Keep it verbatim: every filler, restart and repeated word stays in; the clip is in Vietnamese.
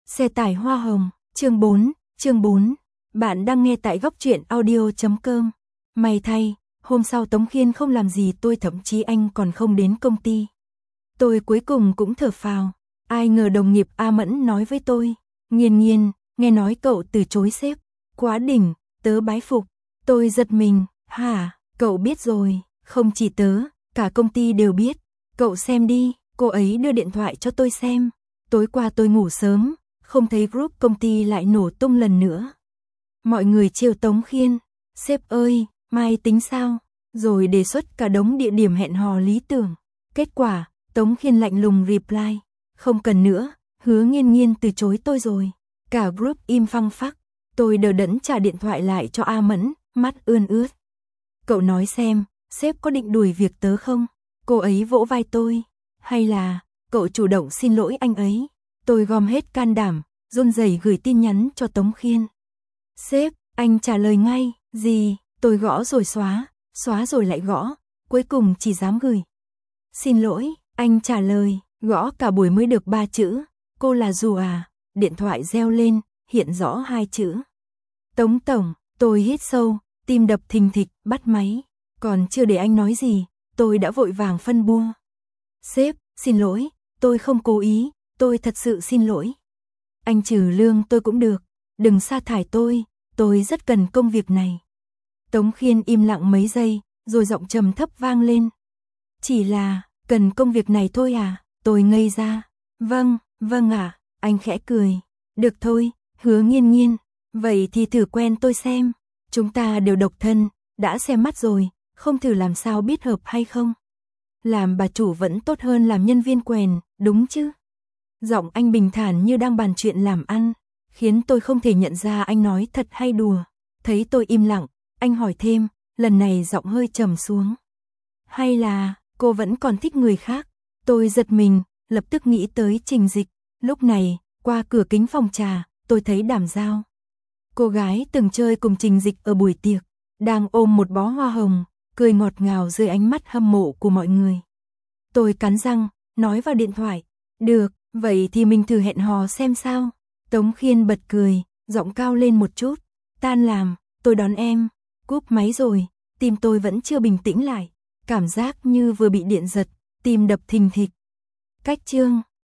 Xe tải hoa hồng, chương bốn, chương bốn. Bạn đang nghe tại góc truyện audio chấm com. May thay, hôm sau Tống Khiên không làm gì tôi, thậm chí anh còn không đến công ty. Tôi cuối cùng cũng thở phào. Ai ngờ đồng nghiệp A Mẫn nói với tôi, Nghiên Nghiên, nghe nói cậu từ chối sếp. Quá đỉnh, tớ bái phục. Tôi giật mình, hả, cậu biết rồi, không chỉ tớ, cả công ty đều biết. Cậu xem đi, cô ấy đưa điện thoại cho tôi xem. Tối qua tôi ngủ sớm, không thấy group công ty lại nổ tung lần nữa. Mọi người trêu Tống Khiên, sếp ơi, mai tính sao? Rồi đề xuất cả đống địa điểm hẹn hò lý tưởng. Kết quả, Tống Khiên lạnh lùng reply, không cần nữa, Hứa Nghiên Nghiên từ chối tôi rồi. Cả group im phăng phắc, tôi đờ đẫn trả điện thoại lại cho A Mẫn, mắt ươn ướt. Cậu nói xem, sếp có định đuổi việc tớ không? Cô ấy vỗ vai tôi, hay là cậu chủ động xin lỗi anh ấy? Tôi gom hết can đảm, run rẩy gửi tin nhắn cho Tống Khiên. Sếp, anh trả lời ngay, gì? Tôi gõ rồi xóa, xóa rồi lại gõ, cuối cùng chỉ dám gửi. Xin lỗi, anh trả lời, gõ cả buổi mới được ba chữ, cô là dù à? Điện thoại reo lên, hiện rõ hai chữ. Tống tổng, tôi hít sâu, tim đập thình thịch, bắt máy. Còn chưa để anh nói gì, tôi đã vội vàng phân bua. Sếp, xin lỗi, tôi không cố ý, tôi thật sự xin lỗi. Anh trừ lương tôi cũng được, đừng sa thải tôi, tôi rất cần công việc này. Tống Khiên im lặng mấy giây, rồi giọng trầm thấp vang lên. Chỉ là, cần công việc này thôi à? Tôi ngây ra. Vâng, vâng ạ, à, anh khẽ cười. Được thôi, Hứa Nghiên Nghiên, vậy thì thử quen tôi xem. Chúng ta đều độc thân, đã xem mắt rồi, không thử làm sao biết hợp hay không. Làm bà chủ vẫn tốt hơn làm nhân viên quèn, đúng chứ? Giọng anh bình thản như đang bàn chuyện làm ăn, khiến tôi không thể nhận ra anh nói thật hay đùa. Thấy tôi im lặng, anh hỏi thêm, lần này giọng hơi trầm xuống. Hay là, cô vẫn còn thích người khác? Tôi giật mình, lập tức nghĩ tới Trình Dịch. Lúc này, qua cửa kính phòng trà, tôi thấy Đàm Giao. Cô gái từng chơi cùng Trình Dịch ở buổi tiệc, đang ôm một bó hoa hồng, cười ngọt ngào dưới ánh mắt hâm mộ của mọi người. Tôi cắn răng, nói vào điện thoại, được, vậy thì mình thử hẹn hò xem sao. Tống Khiên bật cười, giọng cao lên một chút, tan làm, tôi đón em. Cúp máy rồi, tim tôi vẫn chưa bình tĩnh lại, cảm giác như vừa bị điện giật, tim đập thình thịch. Cách chương